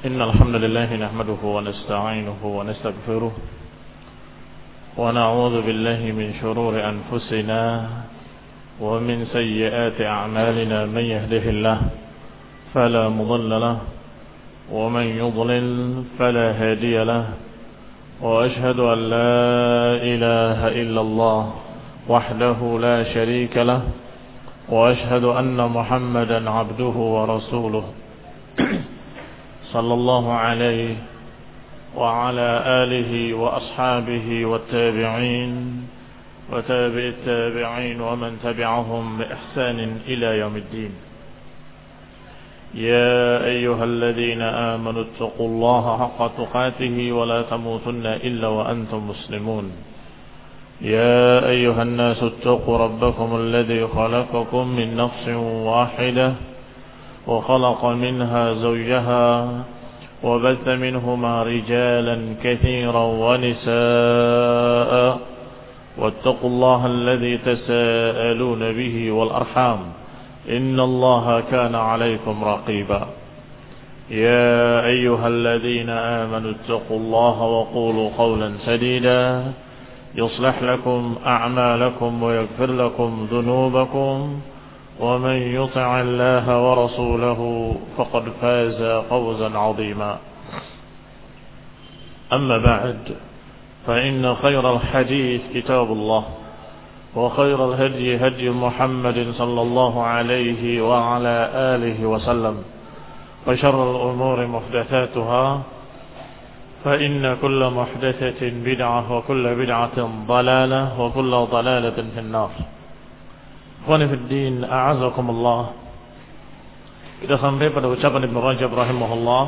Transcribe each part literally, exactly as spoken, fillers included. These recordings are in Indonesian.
إن الحمد لله نحمده ونستعينه ونستغفره ونعوذ بالله من شرور أنفسنا ومن سيئات أعمالنا. من يهده الله فلا مضل له ومن يضلل فلا هادي له، وأشهد أن لا إله إلا الله وحده لا شريك له، وأشهد أن محمدا عبده ورسوله صلى الله عليه وعلى آله وأصحابه والتابعين وتابع التابعين ومن تبعهم بإحسان إلى يوم الدين. يا أيها الذين آمنوا اتقوا الله حق تقاته ولا تموتن إلا وأنتم مسلمون. يا أيها الناس اتقوا ربكم الذي خلقكم من نفس واحدة وخلق منها زوجها وبث منهما رجالا كثيرا ونساء، واتقوا الله الذي تساءلون به والأرحام إن الله كان عليكم رقيبا. يا أيها الذين آمنوا اتقوا الله وقولوا قولا سديدا يصلح لكم أعمالكم ويغفر لكم ذنوبكم، ومن يطع الله ورسوله فقد فاز فوزا عظيما. أما بعد، فإن خير الحديث كتاب الله، وخير الهدي هدي محمد صلى الله عليه وعلى آله وسلم، وشر الأمور محدثاتها، فإن كل محدثة بدعة وكل بدعة ضلالة وكل ضلالة في النار. Ikhwani fid din, a'azakumullah. Kita sampai pada ucapan Ibnu Rajab rahimahullah,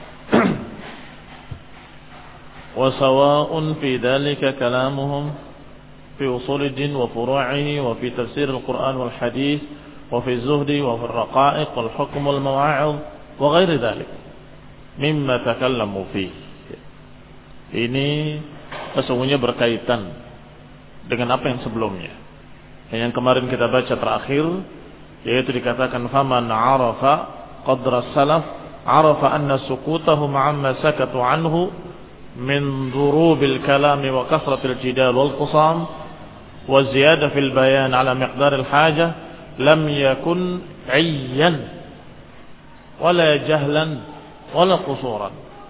wa sawa'un fi dhalika kalamuhum fi usul ad-din wa furu'ihi wa fi tafsir al-Qur'an wal hadith wa fi az-zuhdi wa fi ar-raqa'iq wal hukm wal mawa'id wa ghairi dhalik mimma takallamu fihi. Ini sesungguhnya berkaitan dengan apa yang sebelumnya. Yang kemarin kita baca terakhir, yaitu dikatakan faman arafa qadra salaf arafa anna sukutahum amma sakatu anhu min durubil kalam wa kasratil jidal wal qusam wa ziyadah fil bayan ala miqdar al haja lam yakun ayyan wala jahlan wala qusuran.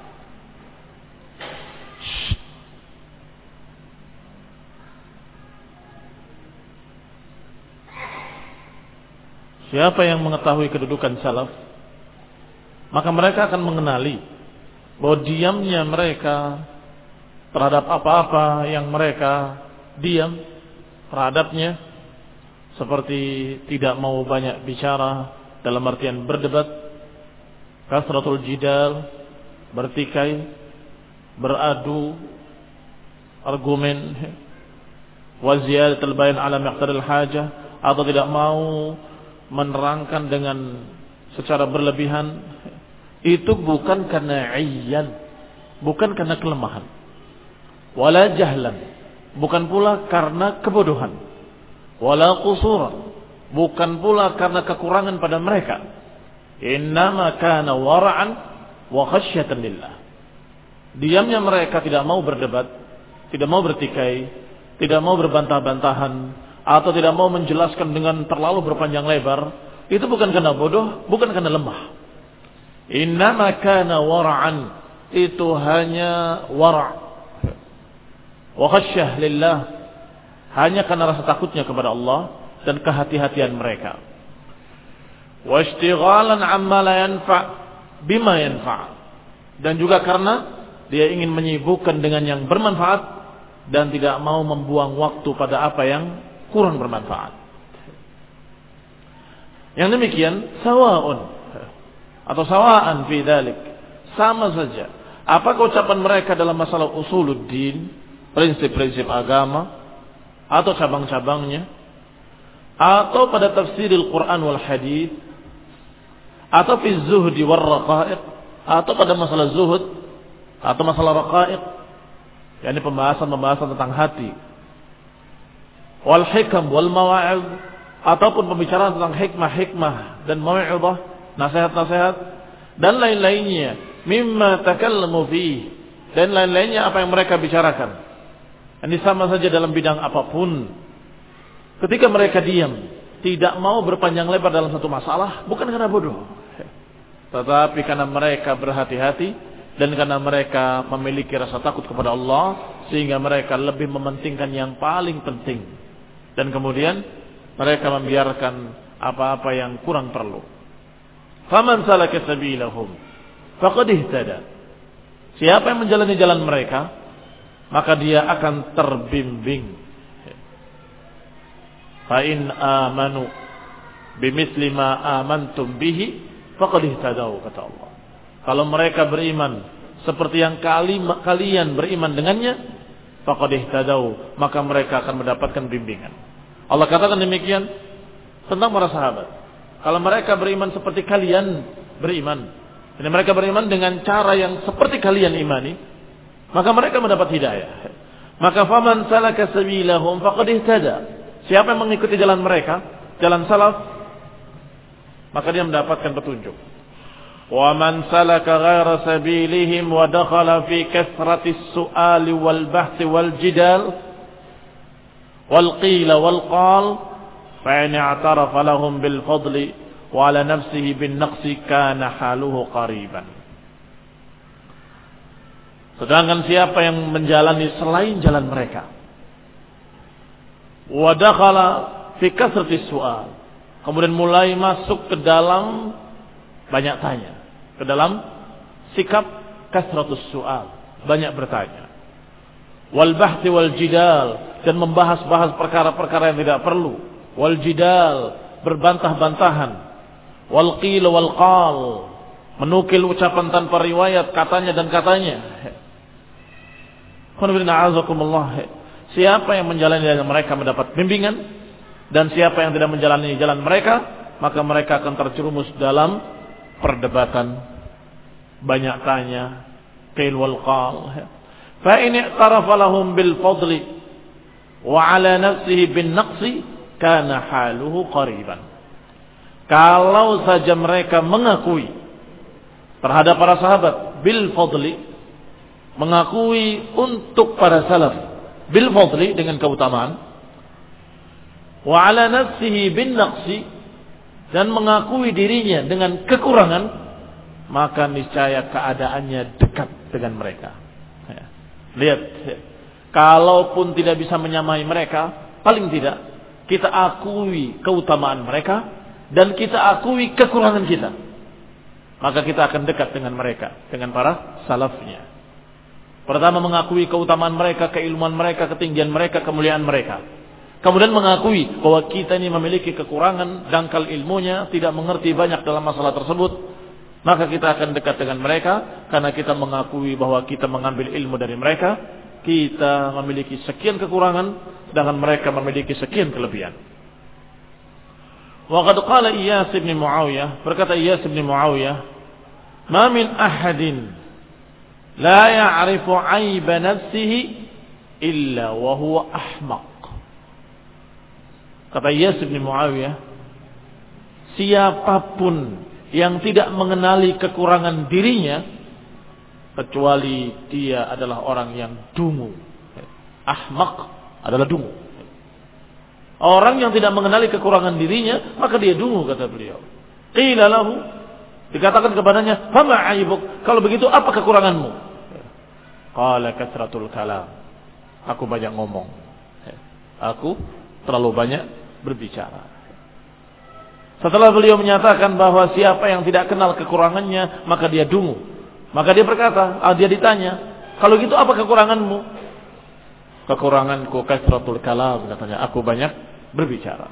Siapa yang mengetahui kedudukan salaf, maka mereka akan mengenali bahwa diamnya mereka terhadap apa-apa yang mereka diam terhadapnya, seperti tidak mau banyak bicara dalam artian berdebat, kasratul jidal, bertikai, beradu argumen, wa ziyadatul bayan ala miqdaril hajah, atau tidak mau menerangkan dengan secara berlebihan. Itu bukan karena ayyan, bukan karena kelemahan, wala jahlan, bukan pula karena kebodohan, wala qusuran, bukan pula karena kekurangan pada mereka. Innama kana wara'an wa khasyatan lillah. Diamnya mereka tidak mau berdebat, tidak mau bertikai, tidak mau berbantah-bantahan, atau tidak mau menjelaskan dengan terlalu berpanjang lebar, itu bukan karena bodoh, bukan karena lemah. Innama kana wara'an, itu hanya wara' wa khasyah lillah, hanya karena rasa takutnya kepada Allah dan kehati-hatian mereka. Wa ishtighalan amma la yanfa' bima yanfa', dan juga karena dia ingin menyibukkan dengan yang bermanfaat dan tidak mau membuang waktu pada apa yang kurang bermanfaat. Yang demikian sawa'un atau sawa'an fi dzalik, sama saja apakah ucapan mereka dalam masalah usuluddin, prinsip-prinsip agama atau cabang-cabangnya, atau pada tafsiril Quran wal hadith, atau fi zuhdi war raqa'iq, atau pada masalah zuhud atau masalah raqa'iq, yakni pembahasan-pembahasan tentang hati, wal hikam wal mawa'id, ataupun pembicaraan tentang hikmah-hikmah dan mau'izah, nasihat-nasihat dan lain-lainnya mimma takallamu fihi, dan lain-lainnya apa yang mereka bicarakan. Ini sama saja dalam bidang apapun. Ketika mereka diam, tidak mau berpanjang lebar dalam satu masalah, bukan karena bodoh, tetapi karena mereka berhati-hati dan karena mereka memiliki rasa takut kepada Allah, sehingga mereka lebih mementingkan yang paling penting. Dan kemudian mereka membiarkan apa-apa yang kurang perlu. Faman salaka sabilahum faqad ihtada. Siapa yang menjalani jalan mereka, maka dia akan terbimbing. Fa in amanu bimithli ma amantum bihi faqad ihtadaw, kata Allah. Kalau mereka beriman seperti yang kali, kalian beriman dengannya, faqad ihtadaw, maka mereka akan mendapatkan bimbingan. Allah katakan demikian tentang para sahabat. Kalau mereka beriman seperti kalian beriman, dan mereka beriman dengan cara yang seperti kalian imani, maka mereka mendapat hidayah. Maka faman salaka sabilahum faqad ihtada. Siapa yang mengikuti jalan mereka, jalan salaf, maka dia mendapatkan petunjuk. Wa man salaka ghaira sabilihim wa dakhala fi kathrati as-su'ali wal bahthi wal jidal wal qila wal qal fa in i'tarafa lahum bil fadli wa ala nafsihi bin naqsi kana haluhu qariban. Sedangkan siapa yang menjalani selain jalan mereka, wa dakhala fi kathrati as-su'al, kemudian mulai masuk ke dalam banyak tanya, ke dalam sikap kasratus su'al, banyak bertanya, wal bahthi wal jidal, dan membahas-bahas perkara-perkara yang tidak perlu, wal jidal, berbantah-bantahan, wal qil wal qal, menukil ucapan tanpa riwayat, katanya dan katanya. Siapa yang menjalani jalan mereka mendapat bimbingan, dan siapa yang tidak menjalani jalan mereka, maka mereka akan terjerumus dalam perdebatan, banyak tanya, qil wal qal. Fa in i'tarafa lahum bil fadli wa ala nafsihi bin naqsi kana haluhu qariban. Kalau saja mereka mengakui terhadap para sahabat bil fadli, mengakui untuk para salaf bil fadli dengan keutamaan, wa ala nafsihi bin naqsi, dan mengakui dirinya dengan kekurangan, maka niscaya keadaannya dekat dengan mereka. Ya. Lihat, ya. Kalaupun tidak bisa menyamai mereka, paling tidak kita akui keutamaan mereka dan kita akui kekurangan kita, maka kita akan dekat dengan mereka, dengan para salafnya. Pertama, mengakui keutamaan mereka, keilmuan mereka, ketinggian mereka, kemuliaan mereka. Kemudian mengakui bahwa kita ini memiliki kekurangan, dangkal ilmunya, tidak mengerti banyak dalam masalah tersebut, maka kita akan dekat dengan mereka karena kita mengakui bahwa kita mengambil ilmu dari mereka, kita memiliki sekian kekurangan, sedangkan mereka memiliki sekian kelebihan. Wa qad qala Iyas bin Muawiyah, berkata Iyas bin Muawiyah, "Ma min ahadin la ya'rifu 'aiba nafsihi illa wa huwa ahmaq." Kata Iyas bin Muawiyah, siapapun yang tidak mengenali kekurangan dirinya, kecuali dia adalah orang yang dungu. Ahmaq adalah dungu. Orang yang tidak mengenali kekurangan dirinya, maka dia dungu, kata beliau. Qila lahu, dikatakan kepadanya, "Fama 'aibuk?" Kalau begitu apa kekuranganmu? Qala kathratul kalam. Aku banyak ngomong. Aku terlalu banyak berbicara. Setelah beliau menyatakan bahwa siapa yang tidak kenal kekurangannya, maka dia dungu. Maka dia berkata, ah, dia ditanya, kalau gitu apa kekuranganmu? Kekuranganku kasratul kalam, katanya, aku banyak berbicara.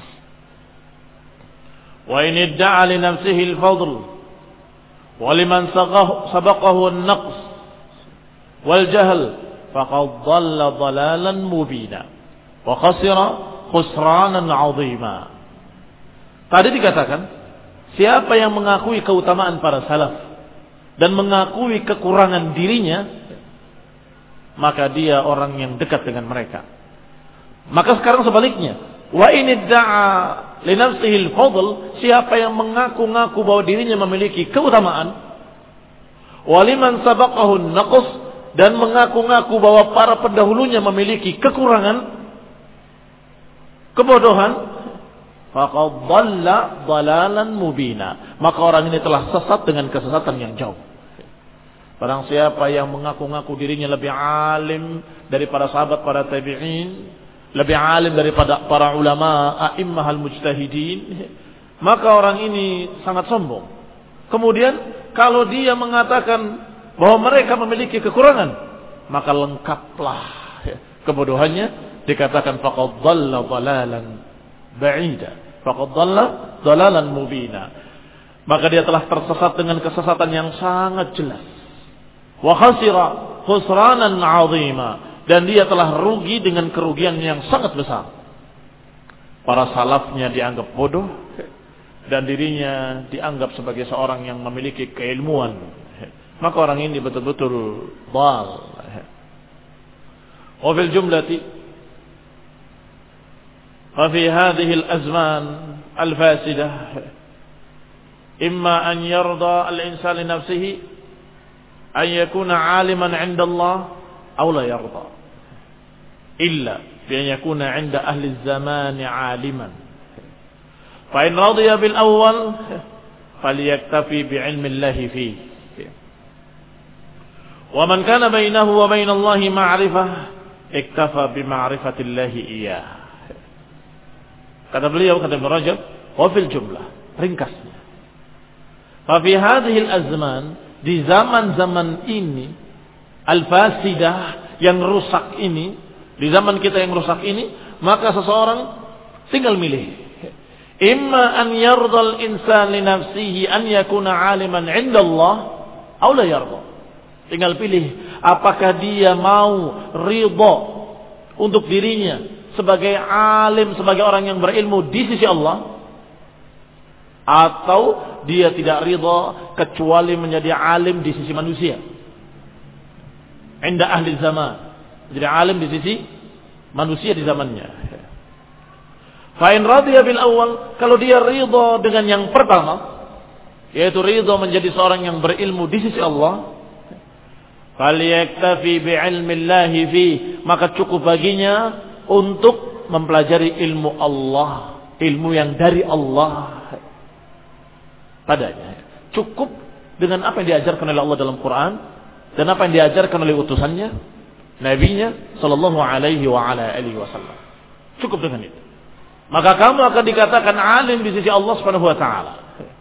Wa in idda'a li nafsihi al-fadl wa liman sabaqahu an-naqs wal jahl faqad dhalla dhalalan mubina wa khasira khusranan 'azima. Tadi dikatakan, siapa yang mengakui keutamaan para salaf dan mengakui kekurangan dirinya, maka dia orang yang dekat dengan mereka. Maka sekarang sebaliknya, wa in idda'a li nafsihi al-fadl, siapa yang mengaku-ngaku bahwa dirinya memiliki keutamaan, Waliman sabaqahu naqs, dan mengaku-ngaku bahwa para pendahulunya memiliki kekurangan, kebodohan, faqad dhalla dhalalan mubina, maka orang ini telah sesat dengan kesesatan yang jauh. Barang siapa yang mengaku-ngaku dirinya lebih alim daripada sahabat para tabi'in, lebih alim daripada para ulama a'immah al-mujtahidin, maka orang ini sangat sombong. Kemudian kalau dia mengatakan bahwa mereka memiliki kekurangan, maka lengkaplah kebodohannya, dikatakan faqad dhalla dhalalan ba'ida, faqad dhalla dhalalan mubina, maka dia telah tersesat dengan kesesatan yang sangat jelas. Wa khasira khusranan 'azima, dan dia telah rugi dengan kerugian yang sangat besar. Para salafnya dianggap bodoh dan dirinya dianggap sebagai seorang yang memiliki keilmuan, maka orang ini betul-betul dhal. Wa fil jumlati fa fi hadhihi al-azman al-fasidah imma an yarda al-insan li nafsihi an yakuna 'aliman 'inda Allah aw la yarda illa bi an yakuna 'inda ahli az-zaman 'aliman. Fa in radiya bil awwal falyaktafi bi 'ilmi Allah fihi. Wa man kana bainahu wa bain Allah ma'rifah iktafa bi ma'rifati Allah iyyah. Kata beliau, kata Ibnu Rajab, wa fil jumlah, ringkasnya, fa fi hadhihi al-azman, di zaman-zaman ini al-fasidah, yang rusak ini, di zaman kita yang rusak ini, maka seseorang tinggal milih. Imma an yardal insan li nafsihi an yakuna 'aliman 'inda Allah aw la yarda. Tinggal pilih apakah dia mau ridha untuk dirinya sebagai alim, sebagai orang yang berilmu di sisi Allah, atau dia tidak ridha kecuali menjadi alim di sisi manusia. Inda ahli zaman, jadi alim di sisi manusia di zamannya. Fa in radiya bil awal, kalau dia ridha dengan yang pertama, yaitu ridha menjadi seorang yang berilmu di sisi Allah, falyaktafi bi ilmi Allah fi, maka cukup baginya untuk mempelajari ilmu Allah, ilmu yang dari Allah padanya. Cukup dengan apa yang diajarkan oleh Allah dalam Quran dan apa yang diajarkan oleh utusannya, nabinya sallallahu alaihi wa ala alihi wasallam. Cukup dengan itu. Maka kamu akan dikatakan alim di sisi Allah Subhanahu wa taala.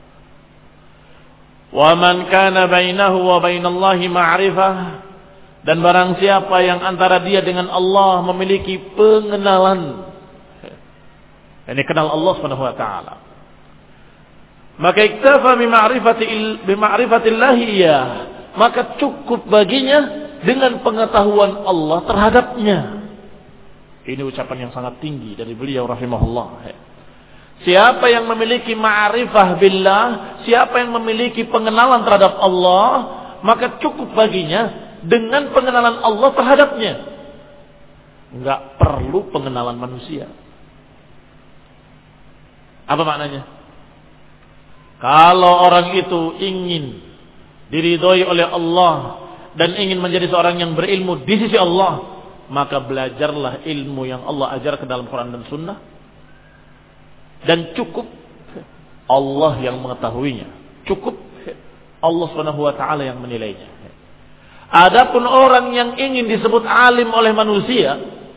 Wa man kana bainahu wa bainallahi ma'rifah, dan barang siapa yang antara dia dengan Allah memiliki pengenalan, ini kenal Allah Subhanahu wa taala, maka iktafa bi ma'rifati bi ma'rifatillahi iya, maka cukup baginya dengan pengetahuan Allah terhadapnya. Ini ucapan yang sangat tinggi dari beliau rahimahullah. Siapa yang memiliki ma'rifah billah, siapa yang memiliki pengenalan terhadap Allah, maka cukup baginya dengan pengenalan Allah terhadapnya. Enggak perlu pengenalan manusia. Apa maknanya? Kalau orang itu ingin diridhoi oleh Allah dan ingin menjadi seorang yang berilmu di sisi Allah, maka belajarlah ilmu yang Allah ajarkan dalam Quran dan Sunnah, dan cukup Allah yang mengetahuinya, cukup Allah Subhanahu wa taala yang menilainya. Adapun orang yang ingin disebut alim oleh manusia,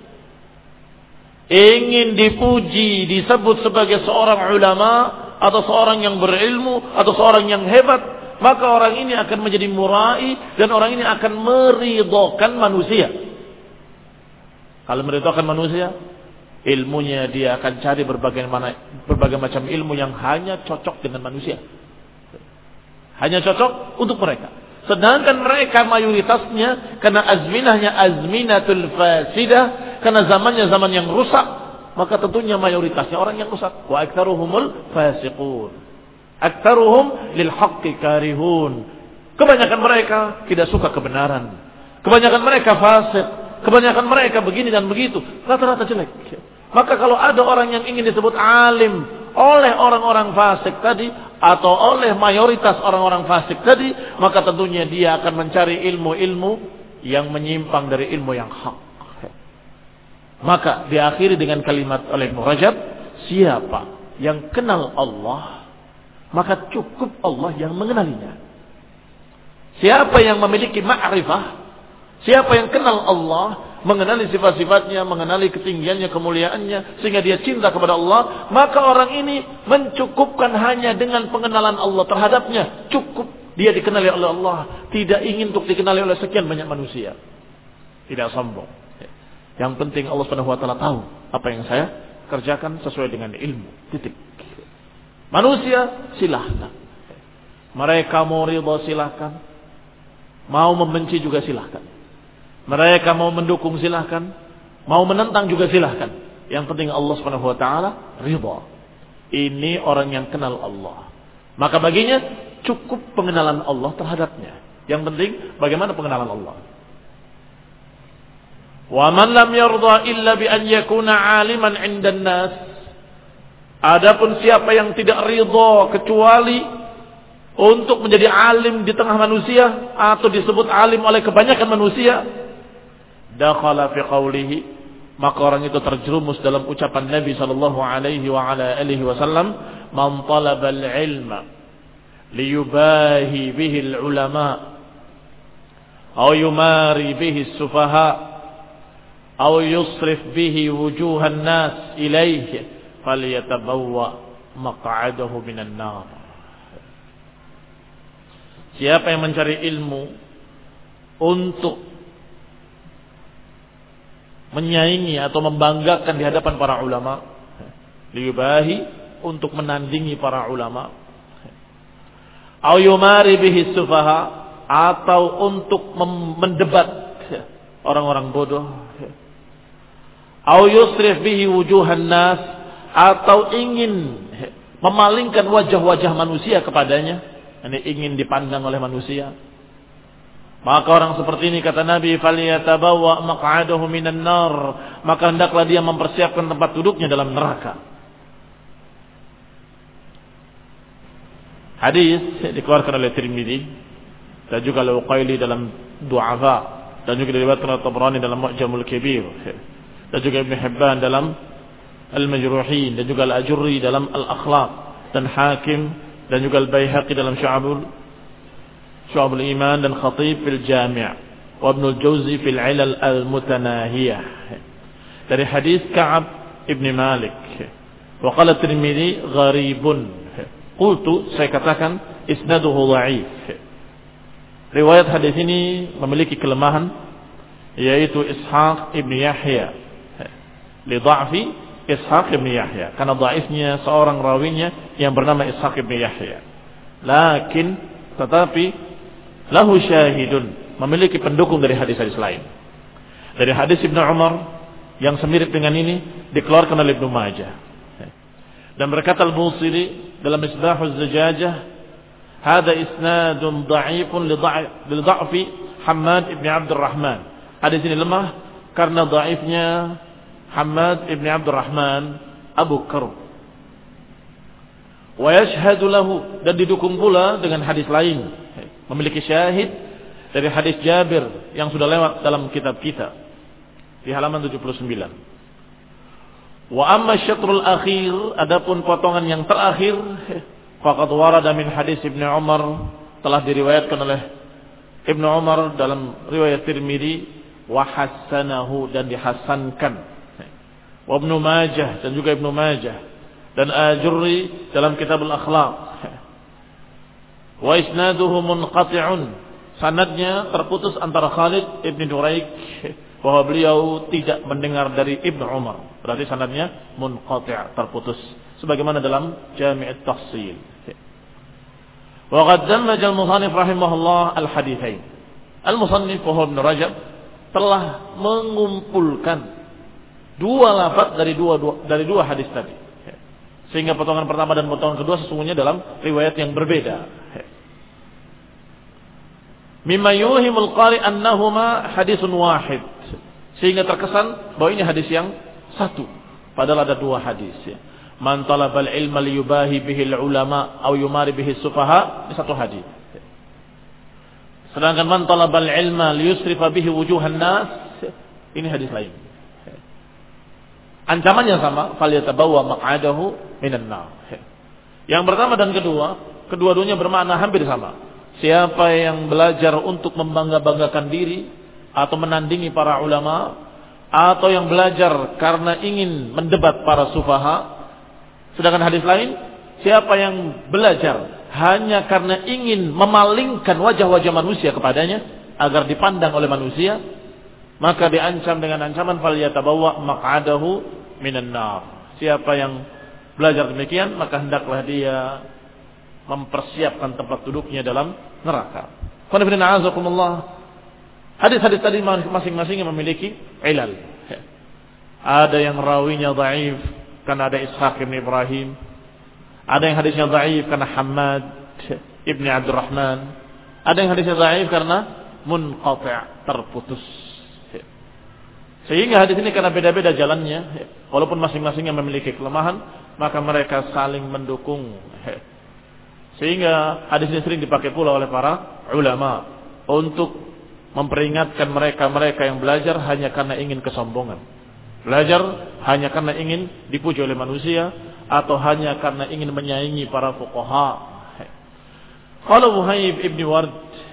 ingin dipuji, disebut sebagai seorang ulama atau seorang yang berilmu atau seorang yang hebat, maka orang ini akan menjadi murai dan orang ini akan meridhokan manusia. Kalau meridhokan manusia, ilmunya dia akan cari berbagai mana, berbagai macam ilmu yang hanya cocok dengan manusia, hanya cocok untuk mereka. Sedangkan mereka mayoritasnya, karena azminahnya azminatul fasidah, karena zamannya zaman yang rusak, maka tentunya mayoritasnya orang yang rusak. Wa aktsaruhumul fasiqun, aktsaruhum lil haqqi karihun. Kebanyakan mereka tidak suka kebenaran, kebanyakan mereka fasik, kebanyakan mereka begini dan begitu, rata-rata jelek. Maka kalau ada orang yang ingin disebut alim oleh orang-orang fasik tadi, atau oleh mayoritas orang-orang fasik tadi, maka tentunya dia akan mencari ilmu-ilmu yang menyimpang dari ilmu yang hak. Maka diakhiri dengan kalimat oleh Ibnu Rajab, siapa yang kenal Allah, maka cukup Allah yang mengenalinya. Siapa yang memiliki ma'rifah, siapa yang kenal Allah, mengenali sifat-sifatnya, mengenali ketinggiannya, kemuliaannya, sehingga dia cinta kepada Allah, maka orang ini mencukupkan hanya dengan pengenalan Allah terhadapnya. Cukup dia dikenali oleh Allah, tidak ingin untuk dikenali oleh sekian banyak manusia. Tidak sombong. Yang penting Allah Subhanahu wa taala tahu apa yang saya kerjakan sesuai dengan ilmu. Titik. Manusia silahkan. Mereka mau ridha silahkan. Mau membenci juga silahkan. Mereka mau mendukung silahkan. Mau menentang juga silahkan. Yang penting Allah Subhanahu wa taala ridha. Ini orang yang kenal Allah. Maka baginya cukup pengenalan Allah terhadapnya. Yang penting bagaimana pengenalan Allah. Wa man lam yarda illa bi an yakuna aliman 'indan nas. Adapun siapa yang tidak ridha kecuali untuk menjadi alim di tengah manusia atau disebut alim oleh kebanyakan manusia, dakhala fi qawlihi, maka orang itu terjerumus dalam ucapan Nabi sallallahu alaihi wa ala alihi wasallam, man talaba al-ilma liyubahi bihi al-ulama aw yumari bihi as-sufaha أو يصرف به وجوه الناس إليه فليتبوأ مقعده من النار. Siapa yang mencari ilmu untuk menyaingi atau membanggakan di hadapan para ulama, liyubahi, untuk menandingi para ulama, au yumari bihi sufaha, atau untuk mendebat orang-orang bodoh, au yusrif bihi wujuhan nas, atau ingin memalingkan wajah-wajah manusia kepadanya, ini ingin dipandang oleh manusia, maka orang seperti ini kata Nabi, falyatabawwa maq'adahu minan nar, maka hendaklah dia mempersiapkan tempat duduknya dalam neraka. Hadis dikeluarkan oleh Tirmidzi dan juga Al-Uqaili dalam Du'afa, dan juga diriwayatkan oleh Tabrani dalam Mu'jamul Kabir, dan juga Ibn Hibban dalam Al-Majruhin, dan juga Al-Ajurri dalam Al-Akhlaq, dan Hakim, dan juga Al-Baihaqi dalam Syu'abul Syu'abul Iman, dan Khatib fil Jami' wa Ibn Al-Jawzi fil Ilal Al-Mutanahiyah, dari hadis Ka'ab Ibn Malik. Wa qala Tirmidzi gharibun. Qultu, saya katakan isnaduhu dha'if. Riwayat hadis ini memiliki kelemahan, yaitu Ishaq Ibn Yahya, li dha'fi Ishaq Ibn Yahya, karena dhaifnya seorang rawinya yang bernama Ishaq Ibn Yahya. Lakin tetapi lahu syahidun, memiliki pendukung dari hadis-hadis lain. Dari hadis Ibnu Umar yang semirip dengan ini dikeluarkan oleh Ibnu Majah. Dan berkata Al-Busiri dalam Misbahuz Zajajah, hada isnadun dha'ifun li dha'fi Hammad Ibn Abdurrahman. Hadis ini lemah karena dhaifnya Hammad Ibn Abdurrahman Abu Karb. Wa yashhadu lahu, dan didukung pula dengan hadis lain, memiliki syahid dari hadis Jabir yang sudah lewat dalam kitab kita di halaman tujuh puluh sembilan. Wa amma syatrul akhir, adapun potongan yang terakhir, faqad warada min hadis Ibnu Umar, telah diriwayatkan oleh Ibnu Umar dalam riwayat Tirmidzi, wa hassanahu, dan dihasankan, wa Ibnu Majah, dan juga Ibnu Majah, dan Ajurri dalam kitab Al-Akhlaq. Wa isnaduhu munqati'un, sanadnya terputus antara Khalid Ibn Duraik, bahwa beliau tidak mendengar dari Ibnu Umar, berarti sanadnya munqati', terputus, sebagaimana dalam Jami' at-Tahsil. Wa qad dammaja al-musannif rahimahullah al-haditsain. Al-musannif wa Ibnu Rajab telah mengumpulkan dua lafaz dari dua, dua dari dua hadis tadi, sehingga potongan pertama dan potongan kedua sesungguhnya dalam riwayat yang berbeda. Mimma yuhimul qari annahuma hadisun wahid, sehingga terkesan bahwa ini hadis yang satu, padahal ada dua hadis. Man talabal ilma liyubahi bihil ulama aw yumari bihis sufaha. Ini satu hadis. Sedangkan man talabal ilma liyusrifa bihi wujuhan nas. Ini hadis lain. Ancamannya sama, falyatabawwa maq'adahu minan nar. Yang pertama dan kedua, kedua-duanya bermakna hampir sama. Siapa yang belajar untuk membangga-banggakan diri atau menandingi para ulama, atau yang belajar karena ingin mendebat para sufaha. Sedangkan hadis lain, siapa yang belajar hanya karena ingin memalingkan wajah-wajah manusia kepadanya agar dipandang oleh manusia, maka diancam dengan ancaman falyatabawwa maq'adahu minan nar. Siapa yang belajar demikian, maka hendaklah dia mempersiapkan tempat duduknya dalam neraka. Hadis-hadis tadi masing-masing yang memiliki ilal. Ada yang rawinya dhaif karena ada Ishaq bin Ibrahim. Ada yang hadisnya dhaif karena Hammad ibn Abdurrahman. Ada yang hadisnya dhaif karena munqati', terputus. Sehingga hadis ini karena beda-beda jalannya, walaupun masing-masing yang memiliki kelemahan, maka mereka saling mendukung. Sehingga hadis ini sering dipakai pula oleh para ulama untuk memperingatkan mereka-mereka yang belajar hanya karena ingin kesombongan. Belajar hanya karena ingin dipuji oleh manusia atau hanya karena ingin menyaingi para fuqaha. Qala Wuhaib ibn Ward,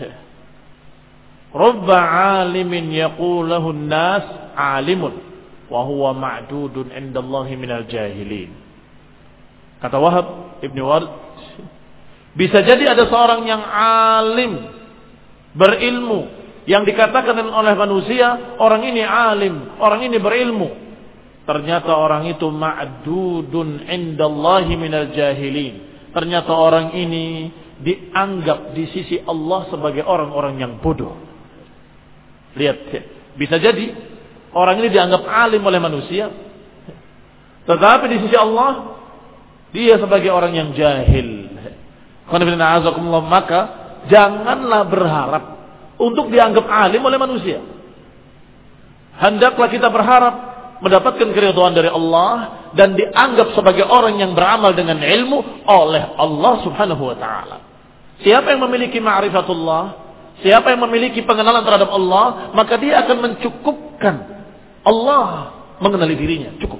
"Rubba 'alimin yaqulu lahu an-nas 'alimun wa huwa ma'dudun 'inda Allah minal jahilin." Kata Wahab ibn Ward, bisa jadi ada seorang yang alim, berilmu, yang dikatakan oleh manusia, orang ini alim, orang ini berilmu. Ternyata orang itu ma'dudun indallahi minal jahilin. Ternyata orang ini dianggap di sisi Allah sebagai orang-orang yang bodoh. Lihat, bisa jadi orang ini dianggap alim oleh manusia, tetapi di sisi Allah dia sebagai orang yang jahil. Maka janganlah berharap untuk dianggap alim oleh manusia. Hendaklah kita berharap mendapatkan keridhaan dari Allah dan dianggap sebagai orang yang beramal dengan ilmu oleh Allah Subhanahu wa taala. Siapa yang memiliki ma'rifatullah, siapa yang memiliki pengenalan terhadap Allah, maka dia akan mencukupkan Allah mengenali dirinya, cukup.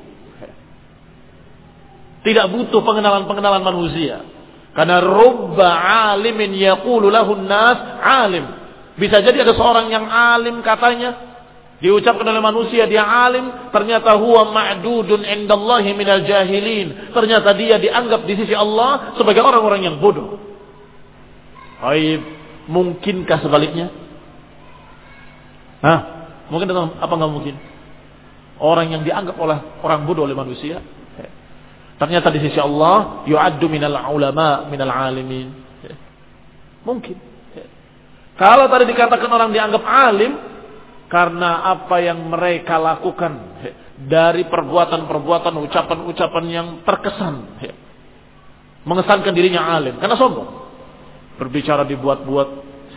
Tidak butuh pengenalan-pengenalan manusia. Karena rubba alimin yaqulu lahun nas alim. Bisa jadi ada seorang yang alim katanya, diucapkan oleh manusia dia alim, ternyata huwa ma'dudun indallahi minal jahilin. Ternyata dia dianggap di sisi Allah sebagai orang-orang yang bodoh. Baik, mungkinkah sebaliknya? Hah? Mungkin atau apa enggak mungkin? Orang yang dianggap oleh orang bodoh oleh manusia, ternyata di sisi Allah yu'addu minal ulama minal alimin. Mungkin. Kalau tadi dikatakan orang dianggap alim karena apa yang mereka lakukan dari perbuatan-perbuatan, ucapan-ucapan yang terkesan mengesankan dirinya alim, karena sombong, berbicara dibuat-buat,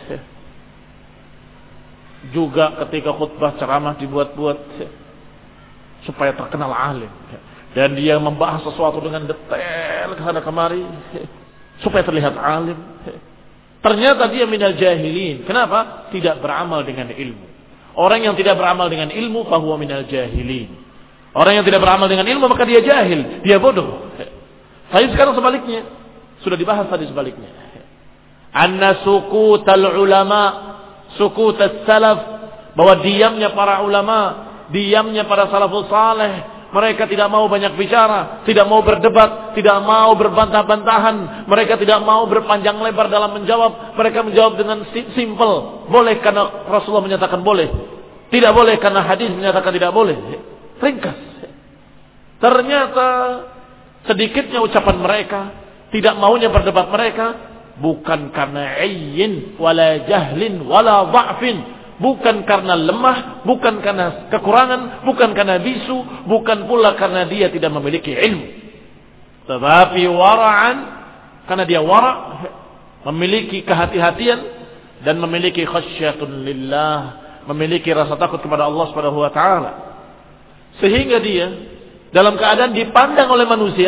juga ketika khutbah ceramah dibuat-buat supaya terkenal alim. Dan dia membahas sesuatu dengan detail kesana kemari supaya terlihat alim. Ternyata dia minal jahilin. Kenapa? Tidak beramal dengan ilmu. Orang yang tidak beramal dengan ilmu fahuwa minal jahilin. Orang yang tidak beramal dengan ilmu maka dia jahil, dia bodoh. Tapi sekarang sebaliknya, sudah dibahas tadi sebaliknya. Anna sukutal ulama, sukutas salaf, bahwa diamnya para ulama, diamnya para salafus saleh. Mereka tidak mau banyak bicara, tidak mau berdebat, tidak mau berbantah-bantahan. Mereka tidak mau berpanjang lebar dalam menjawab. Mereka menjawab dengan simple. Boleh karena Rasulullah menyatakan boleh. Tidak boleh karena hadis menyatakan tidak boleh. Ringkas. Ternyata sedikitnya ucapan mereka, tidak maunya berdebat mereka, bukan karena ayyin, wala jahlin, wala dha'fin. Bukan karena lemah, bukan karena kekurangan, bukan karena bisu, bukan pula karena dia tidak memiliki ilmu. Tetapi wara'an, karena dia wara', memiliki kehati-hatian dan memiliki khasyatun lillah, memiliki rasa takut kepada Allah Subhanahu wa taala. Sehingga dia dalam keadaan dipandang oleh manusia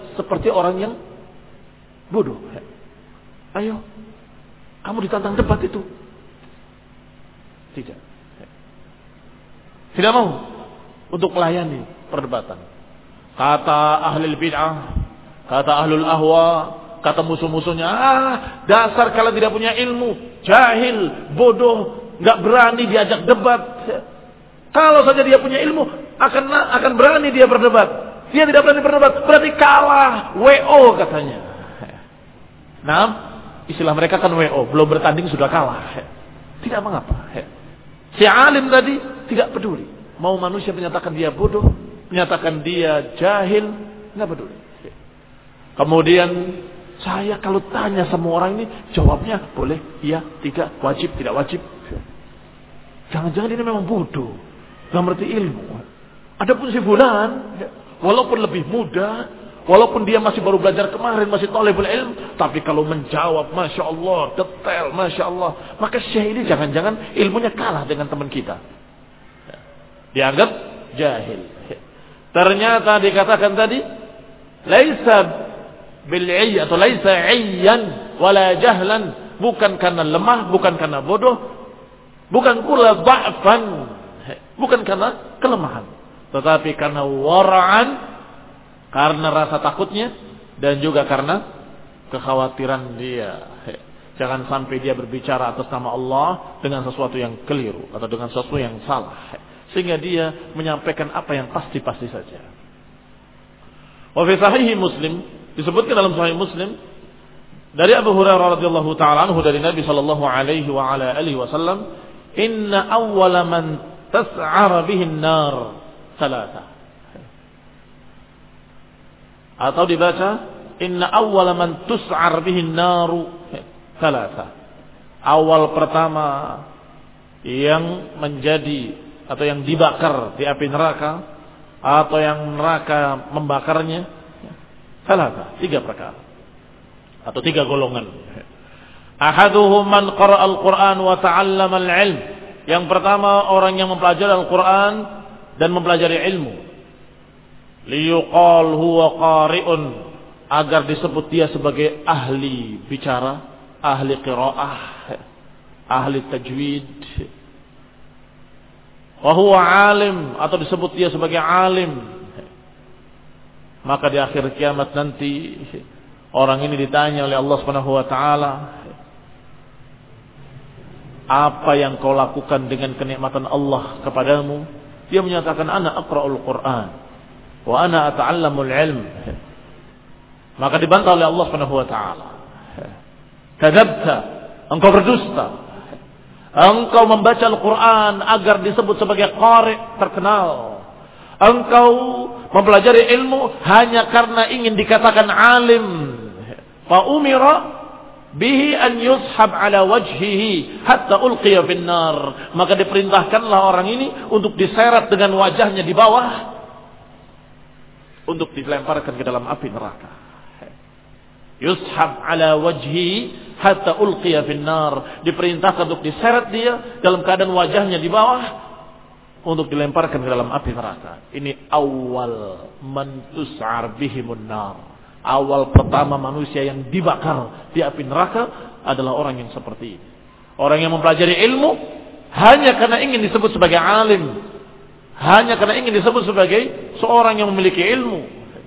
seperti orang yang bodoh. Ayo, kamu ditantang debat itu. Tidak. Tidak mau untuk melayani perdebatan. Kata ahli bid'ah, kata ahlul ahwa, kata musuh-musuhnya, ah, dasar kalian tidak punya ilmu, jahil, bodoh, nggak berani diajak debat. Kalau saja dia punya ilmu, akan akan berani dia berdebat. Dia tidak berani berdebat, berarti kalah. W O katanya. Nah, istilah mereka kan W O, belum bertanding sudah kalah. Tidak mengapa. Si alim tadi tidak peduli. Mau manusia menyatakan dia bodoh, menyatakan dia jahil, nggak peduli. Kemudian saya kalau tanya semua orang ini, jawabnya boleh, iya, tidak, wajib, tidak wajib. Jangan-jangan ini memang bodoh, nggak mengerti ilmu. Adapun si fulan, walaupun lebih muda, walaupun dia masih baru belajar kemarin, masih thalibul ilm, tapi kalau menjawab, masya Allah, detail, masya Allah, maka syekh ini jangan-jangan ilmunya kalah dengan teman kita. Dianggap jahil. Ternyata dikatakan tadi, laisa bil'i atau laisa 'ayyan wala jahlan, bukan karena lemah, bukan karena bodoh, bukan pula dha'fan, bukan karena kelemahan, tetapi karena wara'an, karena rasa takutnya, dan juga karena kekhawatiran dia. Jangan sampai dia berbicara atas nama Allah dengan sesuatu yang keliru atau dengan sesuatu yang salah, sehingga dia menyampaikan apa yang pasti-pasti saja. Wa fi sahih Muslim, disebutkan dalam sahih Muslim dari Abu Hurairah radhiyallahu taala anhu dari Nabi sallallahu alaihi wa ala alihi wasallam, inna awwala man tas'ara bihi an-nar thalatha. Atau dibaca inna awwala man tus'ar bihi an-nar thalatha. Awal pertama yang menjadi atau yang dibakar di api neraka, atau yang neraka membakarnya, salah tiga perkara atau tiga golongan. Ahaduhum man qara'a al-Qur'an wa ta'allama al-'ilm. Yang pertama orang yang mempelajari Al-Qur'an dan mempelajari ilmu. Liyuqal huwa qari'un, agar disebut dia sebagai ahli bicara, ahli qiraah, ahli tajwid. Wa huwa alim, atau disebut dia sebagai alim. Maka di akhir kiamat nanti orang ini ditanya oleh Allah Subhanahu wa taala, apa yang kau lakukan dengan kenikmatan Allah kepadamu? Dia menyatakan, ana aqra'ul Qur'an wa ana ata'allamul ilm. Maka dibantah oleh Allah Subhanahu wa taala, kadzabta, engkau berdusta. Engkau membaca Al-Quran agar disebut sebagai qari' terkenal. Engkau mempelajari ilmu hanya karena ingin dikatakan alim. Fa umira bihi an yushab ala wajhihi hatta ulqiya finnar. Maka diperintahkanlah orang ini untuk diseret dengan wajahnya di bawah, untuk dilemparkan ke dalam api neraka. Yushab ala wajhi hatta ulqiya finnar. Diperintahkan untuk diseret dia dalam keadaan wajahnya di bawah, untuk dilemparkan ke dalam api neraka. Ini awal man tus'ar bihimun nar. Awal pertama manusia yang dibakar di api neraka adalah orang yang seperti ini. Orang yang mempelajari ilmu hanya karena ingin disebut sebagai alim, hanya karena ingin disebut sebagai seorang yang memiliki ilmu.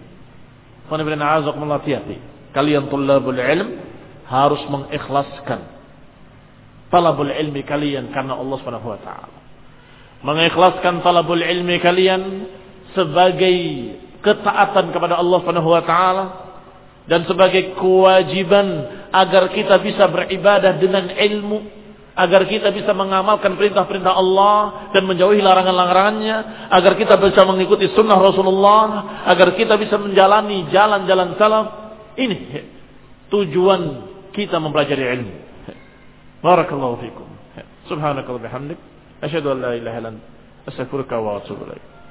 Hati-hati. Kalian tulabul ilm harus mengikhlaskan talabul ilmi kalian karena Allah Subhanahu wa taala. Mengikhlaskan talabul ilmi kalian sebagai ketaatan kepada Allah Subhanahu wa taala dan sebagai kewajiban agar kita bisa beribadah dengan ilmu, agar kita bisa mengamalkan perintah-perintah Allah dan menjauhi larangan-larangannya, agar kita bisa mengikuti sunnah Rasulullah, agar kita bisa menjalani jalan-jalan salaf. Ini tujuan kita mempelajari ilmu. Barakallahu fikum. Subhanakallahumma wa bihamdik, asyhadu an la ilaha illa anta, astaghfiruka wa atubu ilaik.